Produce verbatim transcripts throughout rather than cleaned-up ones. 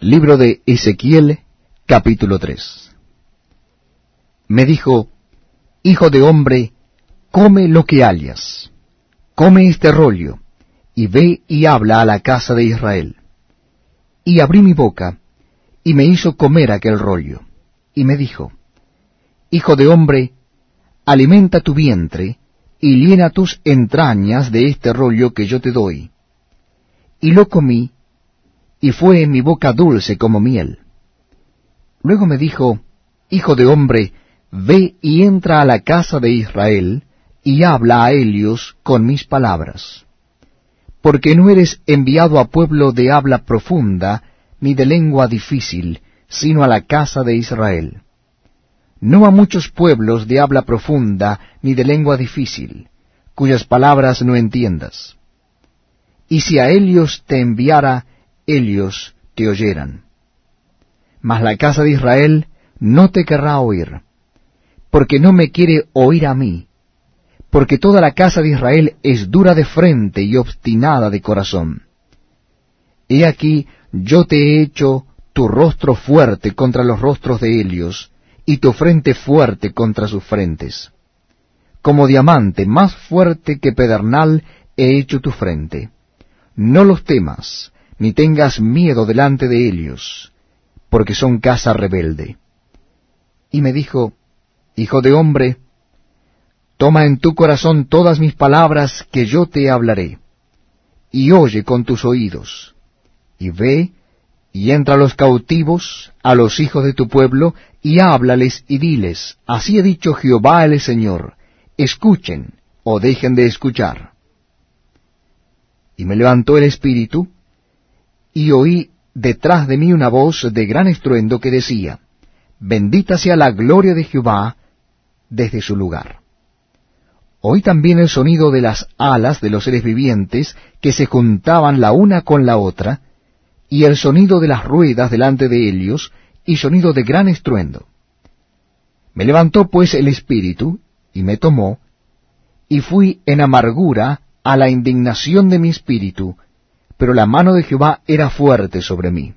Libro de Ezequiel, capítulo tres. Me dijo, Hijo de hombre, come lo que hallas, come este rollo, y ve y habla a la casa de Israel. Y abrí mi boca, y me hizo comer aquel rollo, y me dijo, Hijo de hombre, alimenta tu vientre, y llena tus entrañas de este rollo que yo te doy. Y lo comí, y fue en mi boca dulce como miel. Luego me dijo, Hijo de hombre, ve y entra a la casa de Israel, y habla a ellos con mis palabras. Porque no eres enviado a pueblo de habla profunda, ni de lengua difícil, sino a la casa de Israel. No a muchos pueblos de habla profunda, ni de lengua difícil, cuyas palabras no entiendas. Y si a ellos te enviara, ellos te oyeran. Mas la casa de Israel no te querrá oír, porque no me quiere oír a mí, porque toda la casa de Israel es dura de frente y obstinada de corazón. He aquí, yo te he hecho tu rostro fuerte contra los rostros de ellos, y tu frente fuerte contra sus frentes. Como diamante más fuerte que pedernal he hecho tu frente. No los temas, ni tengas miedo delante de ellos, porque son casa rebelde. Y me dijo, Hijo de hombre, toma en tu corazón todas mis palabras que yo te hablaré, y oye con tus oídos, y ve, y entra a los cautivos, a los hijos de tu pueblo, y háblales y diles, así ha dicho Jehová el Señor, escuchen, o dejen de escuchar. Y me levantó el espíritu, y oí detrás de mí una voz de gran estruendo que decía, Bendita sea la gloria de Jehová desde su lugar. Oí también el sonido de las alas de los seres vivientes que se juntaban la una con la otra, y el sonido de las ruedas delante de ellos, y sonido de gran estruendo. Me levantó pues el espíritu, y me tomó, y fui en amargura a la indignación de mi espíritu, pero la mano de Jehová era fuerte sobre mí.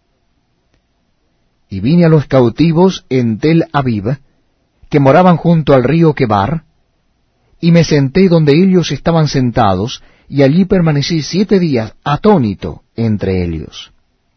Y vine a los cautivos en Tel Aviv, que moraban junto al río Quebar, y me senté donde ellos estaban sentados, y allí permanecí siete días atónito entre ellos.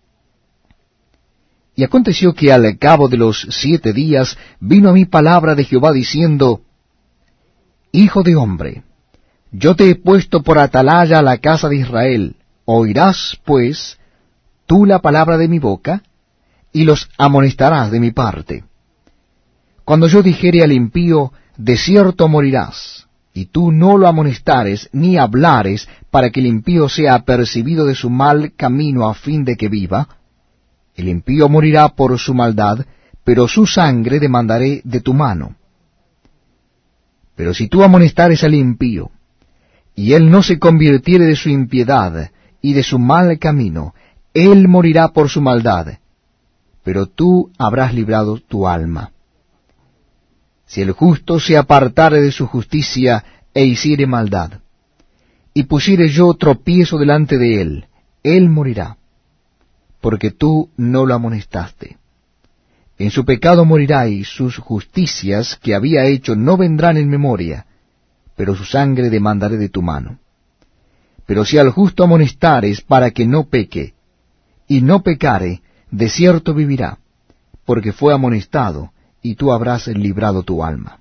Y aconteció que al cabo de los siete días vino a mí palabra de Jehová diciendo, Hijo de hombre, yo te he puesto por atalaya a la casa de Israel. Oirás, pues, tú la palabra de mi boca, y los amonestarás de mi parte. Cuando yo dijere al impío, de cierto morirás, y tú no lo amonestares ni hablares para que el impío sea apercibido de su mal camino a fin de que viva, el impío morirá por su maldad, pero su sangre demandaré de tu mano. Pero si tú amonestares al impío, y él no se convirtiere de su impiedad y de su mal camino, él morirá por su maldad, pero tú habrás librado tu alma. Si el justo se apartare de su justicia e hiciere maldad, y pusiere yo tropiezo delante de él, él morirá, porque tú no lo amonestaste. En su pecado morirá, y sus justicias que había hecho no vendrán en memoria, pero su sangre demandaré de tu mano. Pero si al justo amonestares para que no peque, y no pecare, de cierto vivirá, porque fue amonestado, y tú habrás librado tu alma.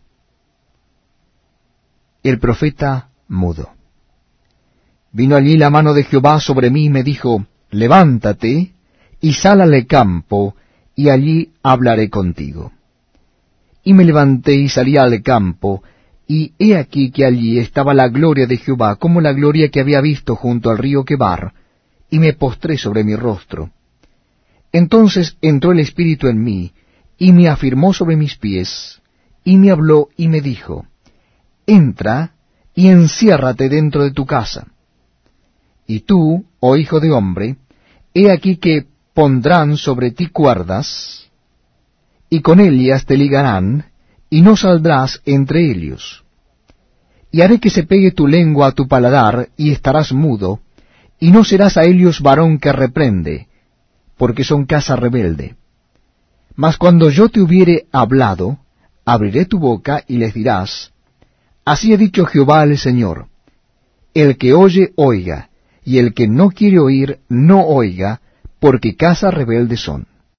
El profeta mudo. Vino allí la mano de Jehová sobre mí y me dijo, Levántate, y sal al campo, y allí hablaré contigo. Y me levanté y salí al campo, y he aquí que allí estaba la gloria de Jehová, como la gloria que había visto junto al río Quebar, y me postré sobre mi rostro. Entonces entró el Espíritu en mí, y me afirmó sobre mis pies, y me habló y me dijo, Entra y enciérrate dentro de tu casa. Y tú, oh hijo de hombre, he aquí que pondrán sobre ti cuerdas, y con ellas te ligarán, y no saldrás entre ellos. Y haré que se pegue tu lengua a tu paladar, y estarás mudo, y no serás a ellos varón que reprende, porque son casa rebelde. Mas cuando yo te hubiere hablado, abriré tu boca y les dirás, así ha dicho Jehová el Señor, el que oye, oiga, y el que no quiere oír, no oiga, porque casa rebelde son.